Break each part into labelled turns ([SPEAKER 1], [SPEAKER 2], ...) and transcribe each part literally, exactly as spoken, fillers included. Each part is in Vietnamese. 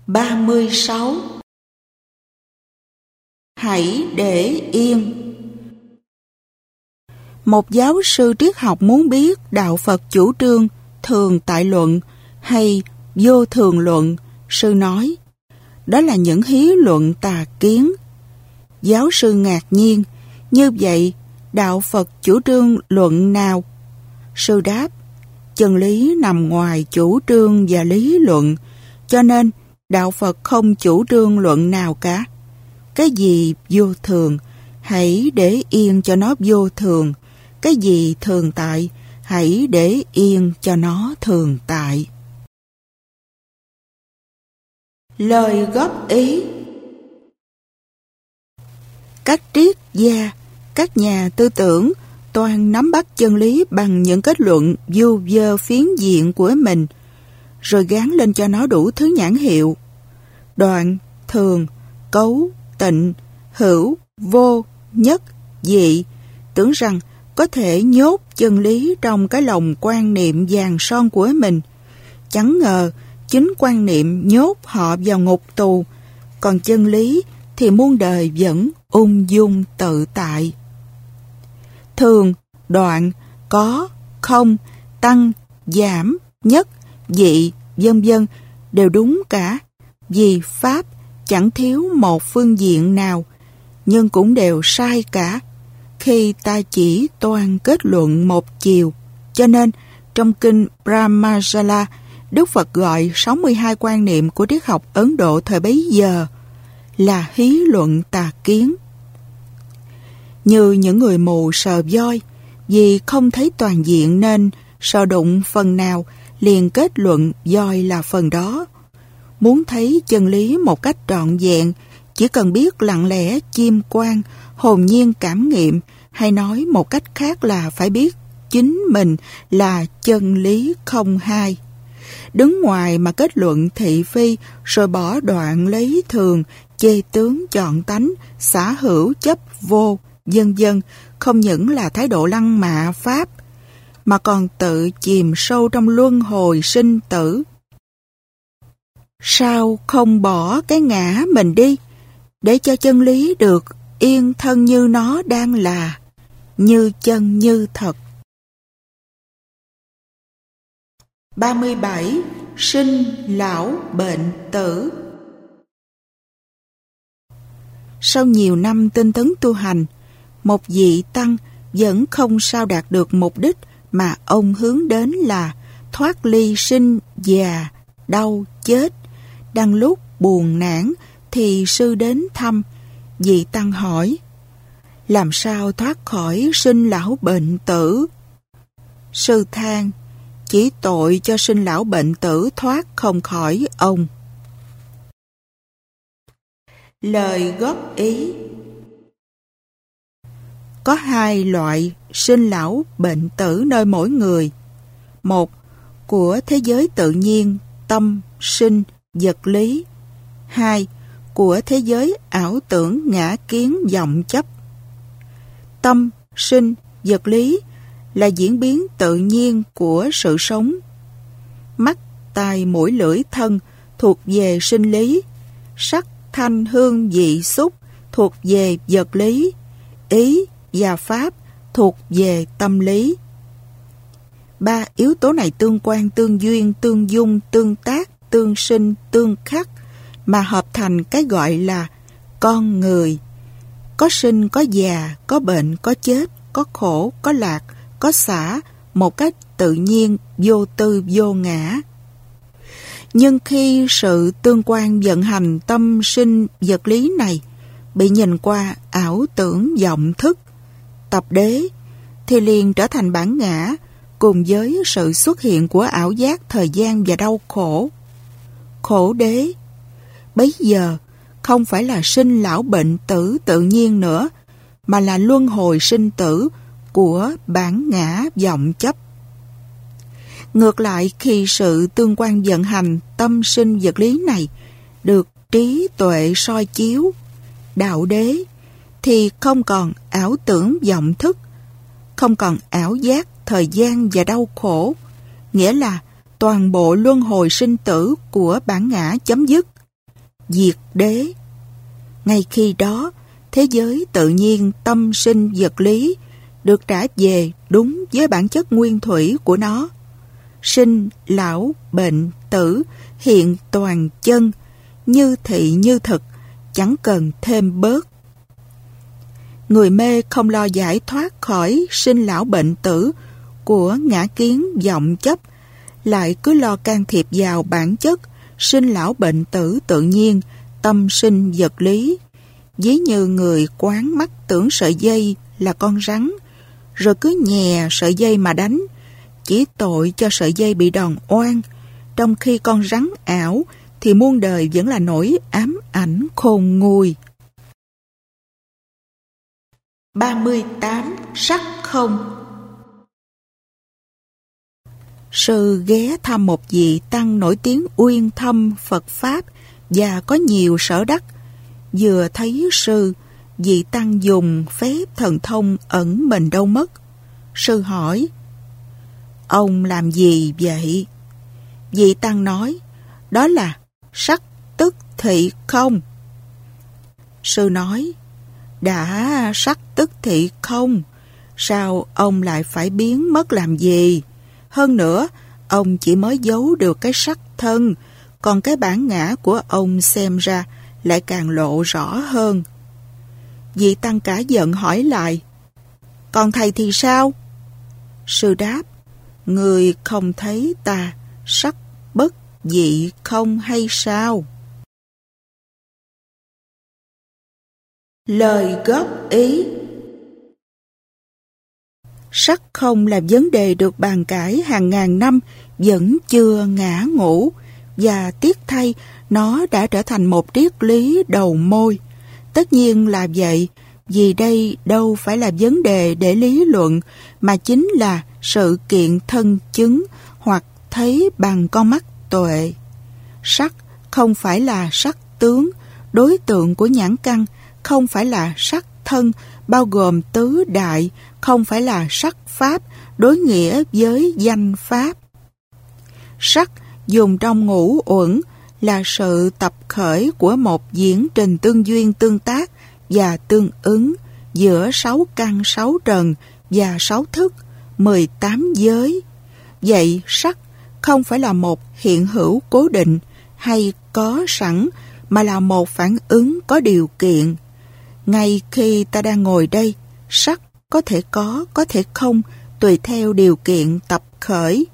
[SPEAKER 1] ba mươi sáu. Hãy để yên. Một giáo sư triết học muốn biết đạo Phật chủ trương thường tại luận hay vô thường luận. Sư nói, đó là những hí luận tà kiến. Giáo sư ngạc nhiên, như vậy đạo Phật chủ trương luận nào? Sư đáp, chân lý nằm ngoài chủ trương và lý luận, cho nên đạo Phật không chủ trương luận nào cả. Cái gì vô thường, hãy để yên cho nó vô thường. Cái gì thường tại, hãy để yên cho nó thường tại. Lời góp ý. Các triết gia, các nhà tư tưởng toàn nắm bắt chân lý bằng những kết luận vu vơ phiến diện của mình, rồi gán lên cho nó đủ thứ nhãn hiệu. Đoạn, thường, cấu, tịnh, hữu, vô, nhất, dị, tưởng rằng có thể nhốt chân lý trong cái lòng quan niệm vàng son của mình. Chẳng ngờ chính quan niệm nhốt họ vào ngục tù, còn chân lý thì muôn đời vẫn ung dung tự tại. Thường, đoạn, có, không, tăng, giảm, nhất, dị, vân vân đều đúng cả, vì Pháp chẳng thiếu một phương diện nào, nhưng cũng đều sai cả, khi ta chỉ toan kết luận một chiều. Cho nên, trong kinh Brahmajala, Đức Phật gọi sáu mươi hai quan niệm của triết học Ấn Độ thời bấy giờ là hí luận tà kiến. Như những người mù sờ voi, vì không thấy toàn diện nên sờ đụng phần nào liền kết luận voi là phần đó. Muốn thấy chân lý một cách trọn vẹn, chỉ cần biết lặng lẽ chiêm quan, hồn nhiên cảm nghiệm, hay nói một cách khác là phải biết chính mình là chân lý không hai. Đứng ngoài mà kết luận thị phi, rồi bỏ đoạn lấy thường, chê tướng chọn tánh, xả hữu chấp vô, vân vân, không những là thái độ lăng mạ Pháp, mà còn tự chìm sâu trong luân hồi sinh tử. Sao không bỏ cái ngã mình đi, để cho chân lý được yên thân như nó đang là, như chân như thật. ba mươi bảy. Sinh, lão, bệnh, tử. Sau nhiều năm tinh tấn tu hành, một vị tăng vẫn không sao đạt được mục đích mà ông hướng đến là thoát ly sinh, già, đau, chết. Đang lúc buồn nản thì sư đến thăm. Vị tăng hỏi, làm sao thoát khỏi sinh lão bệnh tử? Sư than, chỉ tội cho sinh lão bệnh tử thoát không khỏi ông. Lời góp ý. Có hai loại sinh lão bệnh tử nơi mỗi người. Một, của thế giới tự nhiên, tâm, sinh, vật lý. Hai, của thế giới ảo tưởng, ngã kiến, vọng chấp. Tâm, sinh, vật lý là diễn biến tự nhiên của sự sống. Mắt, tai, mũi, lưỡi, thân thuộc về sinh lý. Sắc, thanh, hương, vị, xúc thuộc về vật lý. Ý và pháp thuộc về tâm lý. Ba yếu tố này tương quan, tương duyên, tương dung, tương tác, tương sinh, tương khắc mà hợp thành cái gọi là con người. Có sinh, có già, có bệnh, có chết, có khổ, có lạc, có xả, một cách tự nhiên, vô tư, vô ngã. Nhưng khi sự tương quan vận hành tâm sinh vật lý này bị nhìn qua ảo tưởng vọng thức, tập đế, thì liền trở thành bản ngã cùng với sự xuất hiện của ảo giác thời gian và đau khổ. Khổ đế bấy giờ không phải là sinh lão bệnh tử tự nhiên nữa, mà là luân hồi sinh tử của bản ngã vọng chấp. Ngược lại, khi sự tương quan vận hành tâm sinh vật lý này được trí tuệ soi chiếu, đạo đế, thì không còn ảo tưởng vọng thức, không còn ảo giác thời gian và đau khổ, nghĩa là toàn bộ luân hồi sinh tử của bản ngã chấm dứt. diệt đế. Ngay khi đó, thế giới tự nhiên tâm sinh vật lý được trả về đúng với bản chất nguyên thủy của nó. Sinh, lão, bệnh, tử hiện toàn chân, như thị như thực, chẳng cần thêm bớt. Người mê không lo giải thoát khỏi sinh lão bệnh tử của ngã kiến vọng chấp, lại cứ lo can thiệp vào bản chất sinh lão bệnh tử tự nhiên, tâm sinh vật lý. Ví như người quán mắt tưởng sợi dây là con rắn, rồi cứ nhè sợi dây mà đánh, chỉ tội cho sợi dây bị đòn oan, trong khi con rắn ảo thì muôn đời vẫn là nỗi ám ảnh khôn nguôi. ba mươi tám. Sắc không. Sư ghé thăm một vị tăng nổi tiếng uyên thâm Phật Pháp và có nhiều sở đắc. Vừa thấy sư, vị tăng dùng phép thần thông ẩn mình đâu mất. Sư hỏi: "Ông làm gì vậy?" Vị tăng nói: "Đó là sắc tức thị không." Sư nói: "Đã sắc tức thị không, sao ông lại phải biến mất làm gì? Hơn nữa, ông chỉ mới giấu được cái sắc thân, còn cái bản ngã của ông xem ra lại càng lộ rõ hơn." Vị tăng cả giận hỏi lại: "Còn thầy thì sao?" Sư đáp: "Người không thấy ta sắc bất dị không hay sao?" Lời góp ý. Sắc không là vấn đề được bàn cãi hàng ngàn năm vẫn chưa ngã ngũ, và tiếc thay nó đã trở thành một triết lý đầu môi. Tất nhiên là vậy, vì đây đâu phải là vấn đề để lý luận, mà chính là sự kiện thân chứng hoặc thấy bằng con mắt tuệ. Sắc không phải là sắc tướng, đối tượng của nhãn căn, không phải là sắc thân, bao gồm tứ đại, không phải là sắc pháp, đối nghĩa với danh pháp. Sắc dùng trong ngũ uẩn là sự tập khởi của một diễn trình tương duyên tương tác và tương ứng giữa sáu căn sáu trần và sáu thức, mười tám giới. Vậy sắc không phải là một hiện hữu cố định hay có sẵn, mà là một phản ứng có điều kiện. Ngay khi ta đang ngồi đây, sắc có thể có, có thể không, tùy theo điều kiện tập khởi.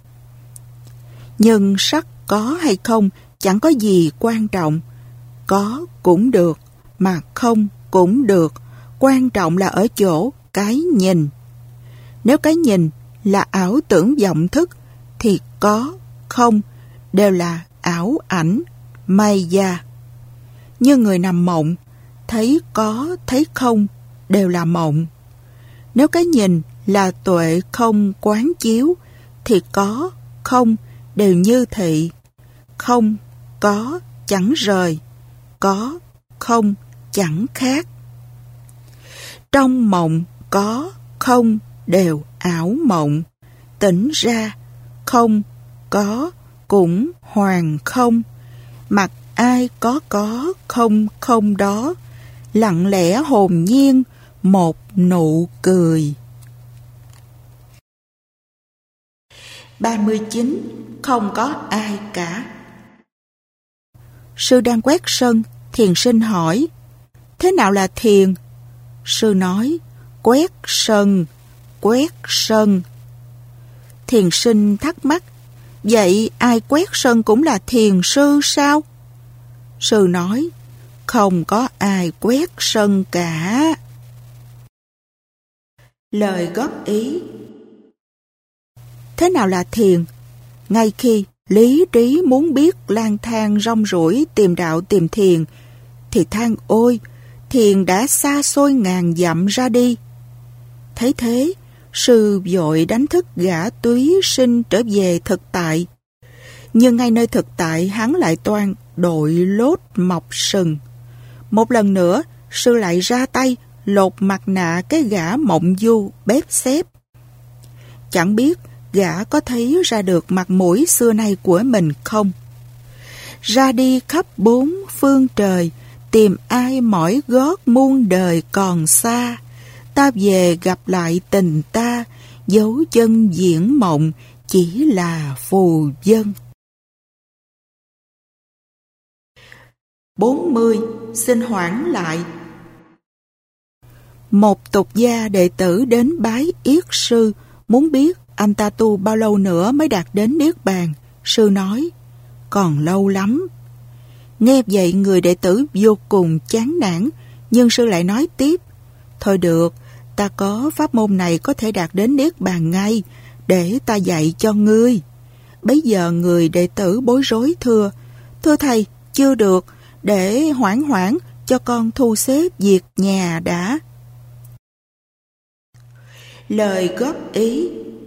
[SPEAKER 1] Nhưng sắc có hay không chẳng có gì quan trọng. Có cũng được, mà không cũng được. Quan trọng là ở chỗ cái nhìn. Nếu cái nhìn là ảo tưởng vọng thức, thì có, không đều là ảo ảnh, maya. Như người nằm mộng, thấy có, thấy không đều là mộng. Nếu cái nhìn là tuệ không quán chiếu, thì có, không đều như thị. Không, có, chẳng rời. Có, không, chẳng khác. Trong mộng, có, không đều ảo mộng. Tỉnh ra, không, có, cũng hoàn không. Mặc ai có có, không không đó. Lặng lẽ hồn nhiên, một nụ cười. ba mươi chín. Không có ai cả. Sư đang quét sân, thiền sinh hỏi: "Thế nào là thiền?" Sư nói: "Quét sân, quét sân." Thiền sinh thắc mắc: "Vậy ai quét sân cũng là thiền sư sao?" Sư nói: "Không có ai quét sân cả." Lời góp ý. Thế nào là thiền? Ngay khi lý trí muốn biết lang thang rong ruổi tìm đạo tìm thiền, thì than ôi, thiền đã xa xôi ngàn dặm ra đi. Thấy thế, sư vội đánh thức gã túy sinh trở về thực tại. Nhưng ngay nơi thực tại, hắn lại toan đội lốt mọc sừng. Một lần nữa, sư lại ra tay lột mặt nạ cái gã mộng du bếp xếp. Chẳng biết gã có thấy ra được mặt mũi xưa nay của mình không? ra đi khắp bốn phương trời, tìm ai mỏi gót muôn đời còn xa. Ta về gặp lại tình ta, dấu chân diễn mộng chỉ là phù vân. bốn mươi. Xin hoãn lại. Một tục gia đệ tử đến bái Yết sư, muốn biết anh ta tu bao lâu nữa mới đạt đến Niết Bàn. Sư nói, còn lâu lắm. Nghe vậy người đệ tử vô cùng chán nản, nhưng sư lại nói tiếp, thôi được, ta có pháp môn này có thể đạt đến Niết Bàn ngay, để ta dạy cho ngươi. Bấy giờ người đệ tử bối rối thưa, thưa thầy, chưa được, để hoãn hoãn cho con thu xếp việc nhà đã. Lời góp ý.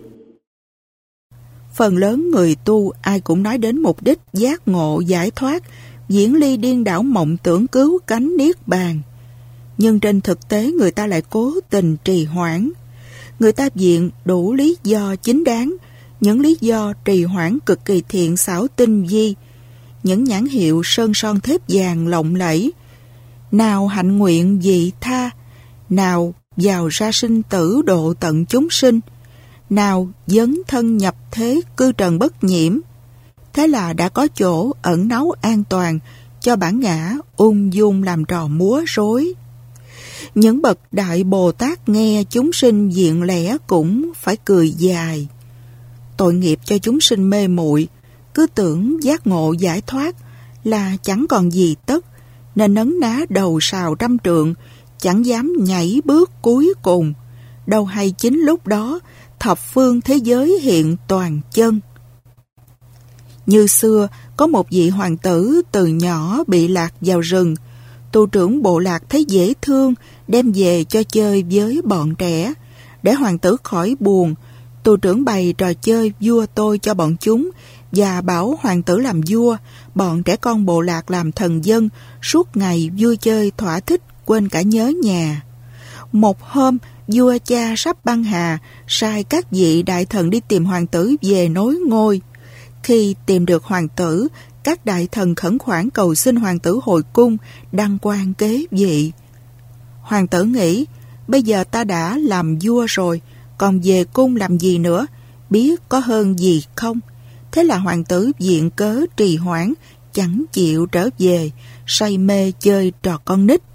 [SPEAKER 1] Phần lớn người tu ai cũng nói đến mục đích giác ngộ giải thoát, diễn ly điên đảo mộng tưởng cứu cánh Niết Bàn. Nhưng trên thực tế người ta lại cố tình trì hoãn. Người ta viện đủ lý do chính đáng, những lý do trì hoãn cực kỳ thiện xảo tinh vi, những nhãn hiệu sơn son thép vàng lộng lẫy, nào hạnh nguyện vị tha, nào vào ra sinh tử độ tận chúng sinh, nào dấn thân nhập thế cư trần bất nhiễm. Thế là đã có chỗ ẩn náu an toàn cho bản ngã ung dung làm trò múa rối. Những bậc đại Bồ Tát nghe chúng sinh diện lẽ cũng phải cười dài. Tội nghiệp cho chúng sinh mê muội, cứ tưởng giác ngộ giải thoát là chẳng còn gì tất, nên nấn ná đầu sào trăm trượng, chẳng dám nhảy bước cuối cùng. Đâu hay chính lúc đó thập phương thế giới hiện toàn chân. Như xưa có một vị hoàng tử từ nhỏ bị lạc vào rừng. Tu trưởng bộ lạc thấy dễ thương, đem về cho chơi với bọn trẻ. Để hoàng tử khỏi buồn, tu trưởng bày trò chơi vua tôi cho bọn chúng và bảo hoàng tử làm vua, bọn trẻ con bộ lạc làm thần dân, suốt ngày vui chơi thỏa thích, quên cả nhớ nhà. Một hôm, vua cha sắp băng hà, sai các vị đại thần đi tìm hoàng tử về nối ngôi. Khi tìm được hoàng tử, các đại thần khẩn khoản cầu xin hoàng tử hồi cung, đăng quang kế vị. Hoàng tử nghĩ, bây giờ ta đã làm vua rồi, còn về cung làm gì nữa, biết có hơn gì không? Thế là hoàng tử viện cớ trì hoãn, chẳng chịu trở về, say mê chơi trò con nít.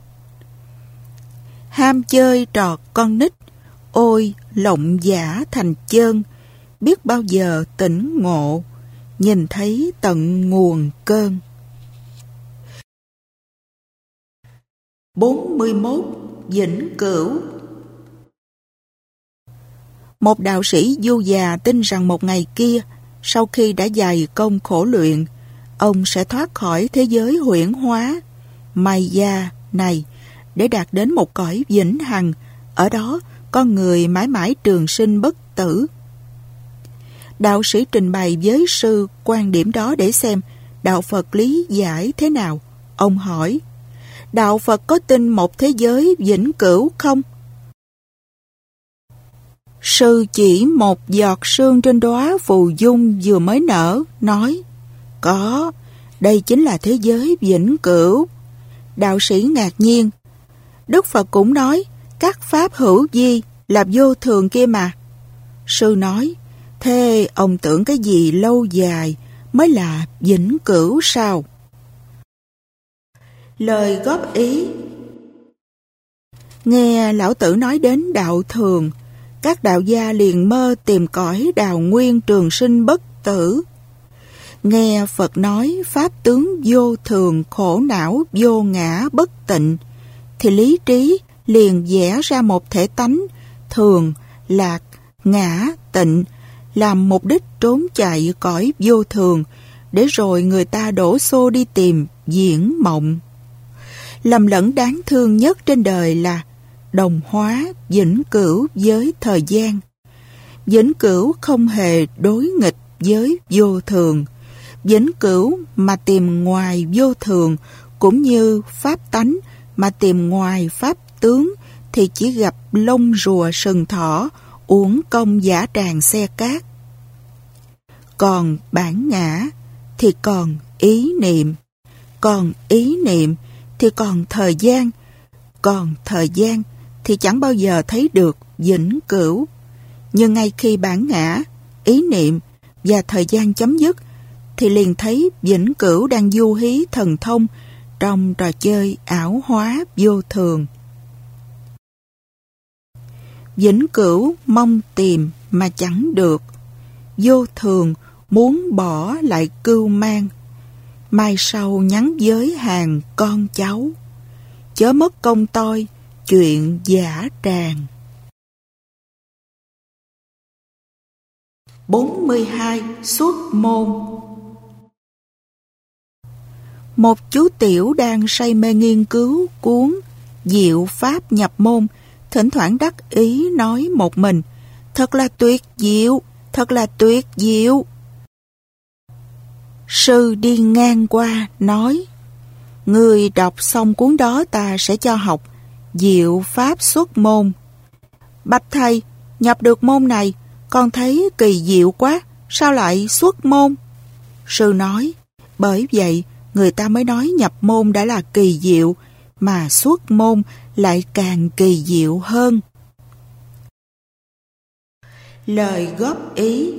[SPEAKER 1] Ham chơi trò con nít, ôi lộng giả thành chơn, biết bao giờ tỉnh ngộ, nhìn thấy tận nguồn cơn. bốn mươi mốt. Vĩnh cửu. Một đạo sĩ du già tin rằng một ngày kia, sau khi đã dày công khổ luyện, ông sẽ thoát khỏi thế giới huyễn hóa Maya này để đạt đến một cõi vĩnh hằng. Ở đó, con người mãi mãi trường sinh bất tử. Đạo sĩ trình bày với sư quan điểm đó để xem đạo Phật lý giải thế nào. Ông hỏi, đạo Phật có tin một thế giới vĩnh cửu không? Sư chỉ một giọt sương trên đóa phù dung vừa mới nở, nói, có, đây chính là thế giới vĩnh cửu. Đạo sĩ ngạc nhiên, Đức Phật cũng nói, các pháp hữu vi là vô thường kia mà. Sư nói, thế ông tưởng cái gì lâu dài mới là vĩnh cửu sao? Lời góp ý. Nghe lão tử nói đến đạo thường, các đạo gia liền mơ tìm cõi đào nguyên trường sinh bất tử. Nghe Phật nói pháp tướng vô thường, khổ não, vô ngã, bất tịnh, thì lý trí liền vẽ ra một thể tánh thường, lạc, ngã, tịnh, làm mục đích trốn chạy cõi vô thường, để rồi người ta đổ xô đi tìm diễn mộng. Lầm lẫn đáng thương nhất trên đời là đồng hóa vĩnh cửu với thời gian. Vĩnh cửu không hề đối nghịch với vô thường. Vĩnh cửu mà tìm ngoài vô thường, cũng như pháp tánh mà tìm ngoài pháp tướng, thì chỉ gặp lông rùa sừng thỏ, uổng công giả tràng xe cát. Còn bản ngã thì còn ý niệm. Còn ý niệm thì còn thời gian. Còn thời gian thì chẳng bao giờ thấy được vĩnh cửu. Nhưng ngay khi bản ngã, ý niệm và thời gian chấm dứt, thì liền thấy vĩnh cửu đang du hí thần thông trong trò chơi ảo hóa vô thường. Vĩnh cửu mong tìm mà chẳng được, vô thường muốn bỏ lại cưu mang. Mai sau nhắn với hàng con cháu, chớ mất công tôi chuyện giả tràng. bốn mươi hai. Xuất môn. Một chú tiểu đang say mê nghiên cứu cuốn Diệu Pháp nhập môn, thỉnh thoảng đắc ý nói một mình: thật là tuyệt diệu, thật là tuyệt diệu. Sư đi ngang qua nói: người đọc xong cuốn đó ta sẽ cho học Diệu Pháp xuất môn. Bạch thầy, nhập được môn này con thấy kỳ diệu quá, sao lại xuất môn? Sư nói: bởi vậy người ta mới nói nhập môn đã là kỳ diệu, mà xuất môn lại càng kỳ diệu hơn. Lời góp ý.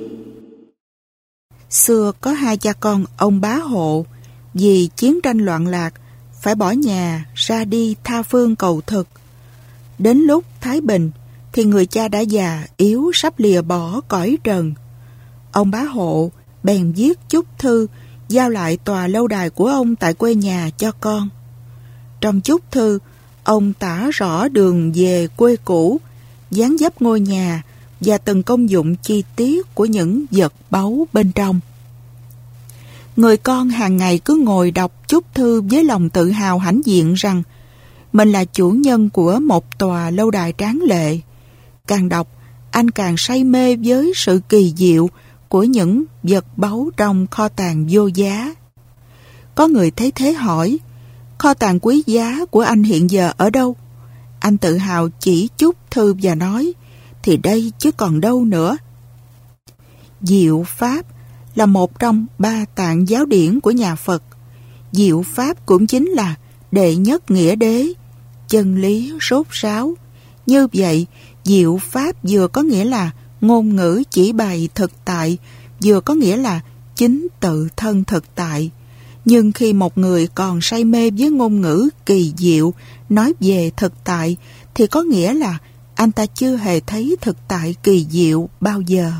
[SPEAKER 1] Xưa có hai cha con ông Bá Hộ, vì chiến tranh loạn lạc phải bỏ nhà ra đi tha phương cầu thực. Đến lúc thái bình thì người cha đã già yếu sắp lìa bỏ cõi trần. Ông Bá Hộ bèn viết chúc thư giao lại tòa lâu đài của ông tại quê nhà cho con. Trong chúc thư, ông tả rõ đường về quê cũ, dáng dấp ngôi nhà và từng công dụng chi tiết của những vật báu bên trong. Người con hàng ngày cứ ngồi đọc chúc thư với lòng tự hào hãnh diện rằng mình là chủ nhân của một tòa lâu đài tráng lệ. Càng đọc, anh càng say mê với sự kỳ diệu của những vật báu trong kho tàng vô giá. Có người thấy thế hỏi: kho tàng quý giá của anh hiện giờ ở đâu? Anh tự hào chỉ chúc thư và nói: thì đây chứ còn đâu nữa. Diệu Pháp là một trong ba tạng giáo điển của nhà Phật. Diệu Pháp cũng chính là đệ nhất nghĩa đế, chân lý rốt ráo. Như vậy, Diệu Pháp vừa có nghĩa là ngôn ngữ chỉ bày thực tại, vừa có nghĩa là chính tự thân thực tại. Nhưng khi một người còn say mê với ngôn ngữ kỳ diệu nói về thực tại, thì có nghĩa là anh ta chưa hề thấy thực tại kỳ diệu bao giờ.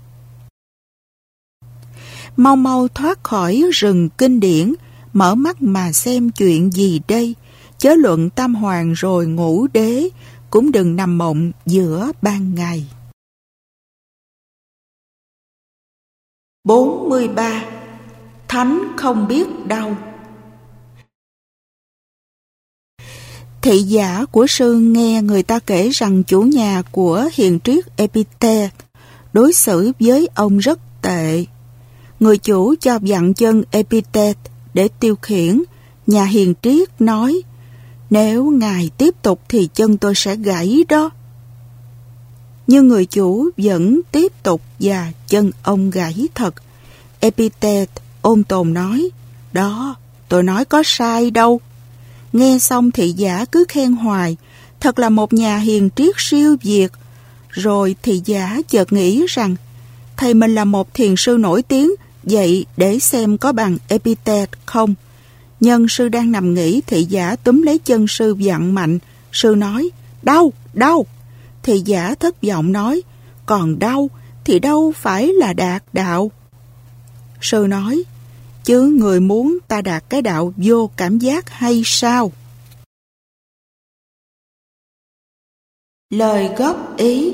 [SPEAKER 1] Mau mau thoát khỏi rừng kinh điển, mở mắt mà xem chuyện gì đây, chớ luận tam hoàng rồi ngũ đế, cũng đừng nằm mộng giữa ban ngày. bốn mươi ba. Thánh không biết đau. Thị giả của sư nghe người ta kể rằng chủ nhà của hiền triết Epictet đối xử với ông rất tệ. Người chủ cho vặn chân Epictet để tiêu khiển. Nhà hiền triết nói: nếu ngài tiếp tục thì chân tôi sẽ gãy đó. Nhưng người chủ vẫn tiếp tục và chân ông gãy thật. Epictet ôn tồn nói: đó, tôi nói có sai đâu. Nghe xong thị giả cứ khen hoài: thật là một nhà hiền triết siêu việt. Rồi thị giả chợt nghĩ rằng thầy mình là một thiền sư nổi tiếng, vậy để xem có bằng Epictet không. Nhân sư đang nằm nghỉ, thị giả túm lấy chân sư vặn mạnh. Sư nói: đau, đau. Thị giả thất vọng nói: còn đau thì đâu phải là đạt đạo. Sư nói: chứ người muốn ta đạt cái đạo vô cảm giác hay sao? Lời góp ý.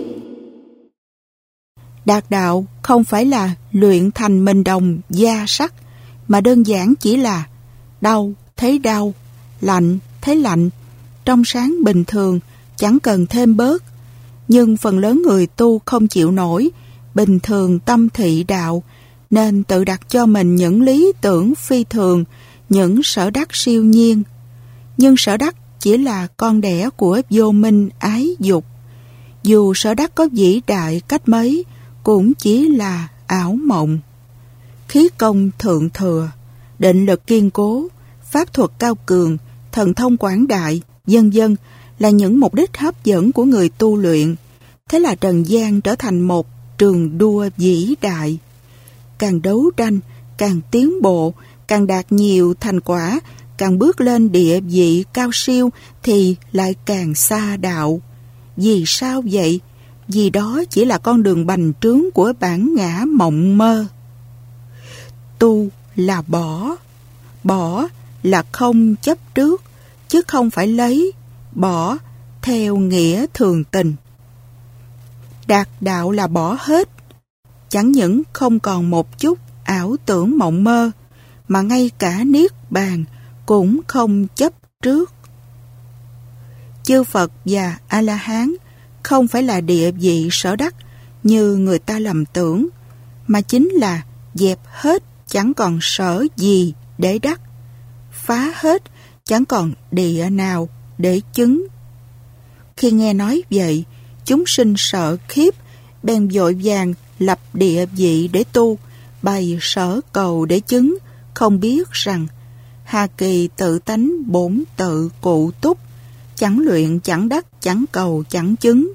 [SPEAKER 1] Đạt đạo không phải là luyện thành mình đồng da sắt, mà đơn giản chỉ là đau thấy đau, lạnh thấy lạnh, trong sáng bình thường, chẳng cần thêm bớt. Nhưng phần lớn người tu không chịu nổi bình thường tâm thị đạo, nên tự đặt cho mình những lý tưởng phi thường, những sở đắc siêu nhiên. Nhưng sở đắc chỉ là con đẻ của vô minh ái dục. Dù sở đắc có vĩ đại cách mấy, cũng chỉ là ảo mộng. Khí công thượng thừa, định lực kiên cố, pháp thuật cao cường, thần thông quảng đại, vân vân là những mục đích hấp dẫn của người tu luyện. Thế là trần gian trở thành một trường đua vĩ đại. Càng đấu tranh, càng tiến bộ, càng đạt nhiều thành quả, càng bước lên địa vị cao siêu thì lại càng xa đạo. Vì sao vậy? Vì đó chỉ là con đường bành trướng của bản ngã mộng mơ. Tu là bỏ. Bỏ là không chấp trước, chứ không phải lấy, bỏ theo nghĩa thường tình. Đạt đạo là bỏ hết. Chẳng những không còn một chút ảo tưởng mộng mơ, mà ngay cả niết bàn cũng không chấp trước. Chư Phật và A-la-hán không phải là địa vị sở đắc như người ta lầm tưởng, mà chính là dẹp hết chẳng còn sở gì để đắc, phá hết chẳng còn địa nào để chứng. Khi nghe nói vậy, chúng sinh sợ khiếp, bèn vội vàng lập địa vị để tu, bày sở cầu để chứng, không biết rằng hà kỳ tự tánh bổn tự cụ túc, chẳng luyện chẳng đắc, chẳng cầu chẳng chứng.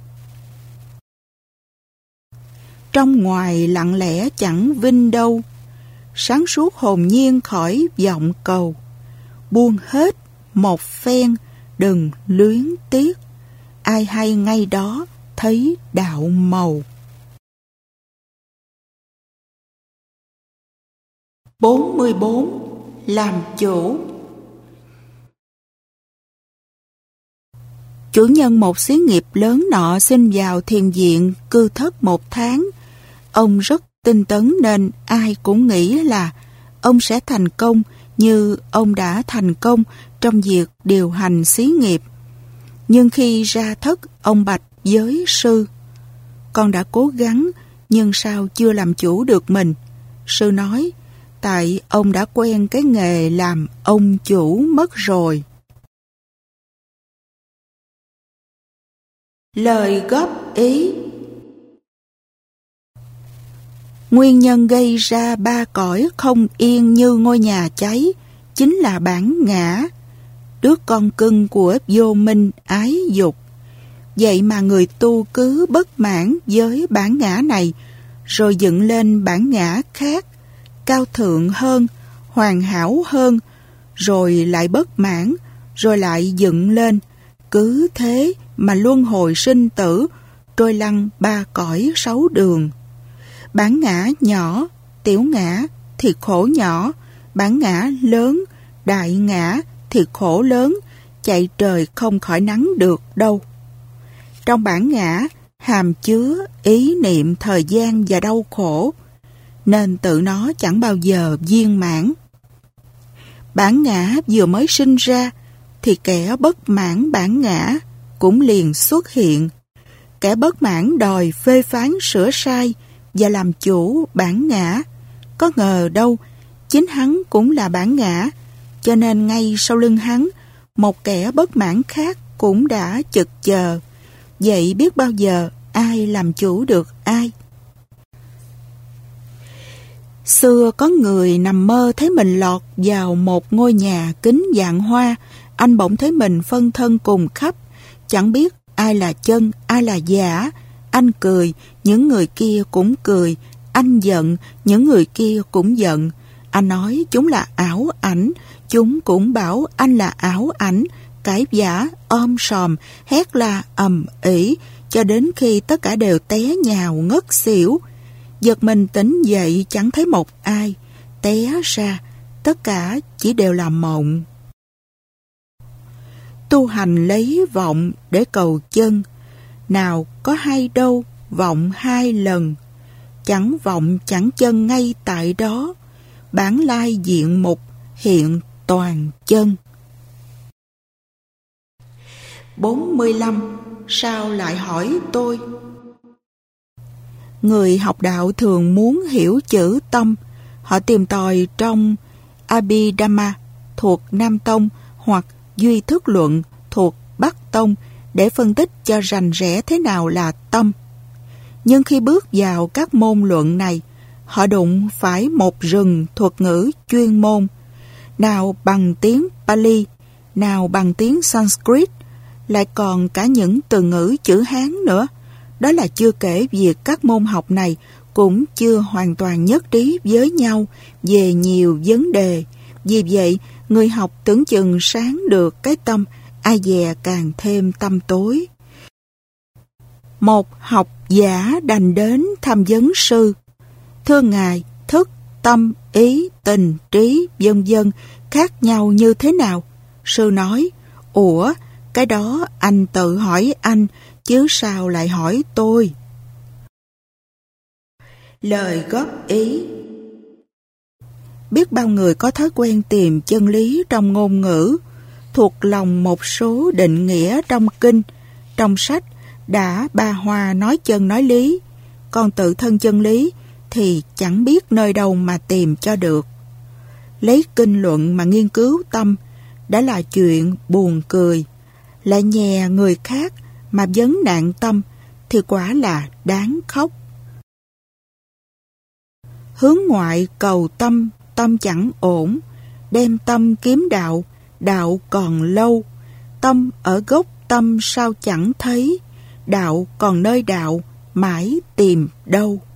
[SPEAKER 1] Trong ngoài lặng lẽ chẳng vinh đâu, sáng suốt hồn nhiên khỏi vọng cầu, buông hết một phen đừng luyến tiếc, ai hay ngay đó thấy đạo màu. bốn mươi bốn. Làm chủ. Chủ nhân một xí nghiệp lớn nọ xin vào thiền viện cư thất một tháng. Ông rất tinh tấn nên ai cũng nghĩ là ông sẽ thành công như ông đã thành công trong việc điều hành xí nghiệp. Nhưng khi ra thất, ông bạch với sư: con đã cố gắng nhưng sao chưa làm chủ được mình? Sư nói: tại ông đã quen cái nghề làm ông chủ mất rồi. Lời góp ý. Nguyên nhân gây ra ba cõi không yên như ngôi nhà cháy chính là bản ngã, đứa con cưng của vô minh ái dục. Vậy mà người tu cứ bất mãn với bản ngã này, rồi dựng lên bản ngã khác, cao thượng hơn, hoàn hảo hơn, rồi lại bất mãn, rồi lại dựng lên. Cứ thế mà luân hồi sinh tử, trôi lăn ba cõi sáu đường. Bản ngã nhỏ, tiểu ngã thì khổ nhỏ, bản ngã lớn, đại ngã thì khổ lớn, chạy trời không khỏi nắng được đâu. Trong bản ngã hàm chứa ý niệm thời gian và đau khổ, nên tự nó chẳng bao giờ viên mãn. Bản ngã vừa mới sinh ra thì kẻ bất mãn bản ngã cũng liền xuất hiện. Kẻ bất mãn đòi phê phán sửa sai và làm chủ bản ngã. Có ngờ đâu chính hắn cũng là bản ngã, cho nên ngay sau lưng hắn một kẻ bất mãn khác cũng đã chực chờ. Vậy biết bao giờ ai làm chủ được ai? Xưa có người nằm mơ thấy mình lọt vào một ngôi nhà kính vạn hoa. Anh bỗng thấy mình phân thân cùng khắp, chẳng biết ai là chân, ai là giả. Anh cười, những người kia cũng cười. Anh giận, những người kia cũng giận. Anh nói chúng là ảo ảnh, chúng cũng bảo anh là ảo ảnh. Cãi vã, ôm sòm, hét la ầm ĩ, cho đến khi tất cả đều té nhào ngất xỉu. Giật mình tỉnh dậy chẳng thấy một ai, té ra tất cả chỉ đều là mộng. Tu hành lấy vọng để cầu chân, nào có hay đâu vọng hai lần. Chẳng vọng chẳng chân ngay tại đó, bản lai diện mục hiện toàn chân. bốn mươi lăm. Sao lại hỏi tôi? Người học đạo thường muốn hiểu chữ tâm. Họ tìm tòi trong Abhidhamma thuộc Nam Tông hoặc Duy Thức Luận thuộc Bắc Tông để phân tích cho rành rẽ thế nào là tâm. Nhưng khi bước vào các môn luận này, họ đụng phải một rừng thuật ngữ chuyên môn. nào bằng tiếng Pali, nào bằng tiếng Sanskrit, lại còn cả những từ ngữ chữ Hán nữa. Đó là chưa kể việc các môn học này cũng chưa hoàn toàn nhất trí với nhau về nhiều vấn đề. Vì vậy, người học tưởng chừng sáng được cái tâm, ai dè càng thêm tăm tối. Một học giả đành đến thăm vấn sư. Thưa ngài, thức, tâm, ý, tình, trí, vân vân khác nhau như thế nào? Sư nói, ủa, cái đó anh tự hỏi anh, chứ sao lại hỏi tôi? Lời góp ý. Biết bao người có thói quen tìm chân lý trong ngôn ngữ, thuộc lòng một số định nghĩa trong kinh, trong sách đã ba hoa nói chân nói lý, còn tự thân chân lý thì chẳng biết nơi đâu mà tìm cho được. Lấy kinh luận mà nghiên cứu tâm đã là chuyện buồn cười, lại nhè người khác mà vấn nạn tâm thì quả là đáng khóc. Hướng ngoại cầu tâm, tâm chẳng ổn, đem tâm kiếm đạo, đạo còn lâu. Tâm ở gốc tâm sao chẳng thấy, đạo còn nơi đạo, mãi tìm đâu.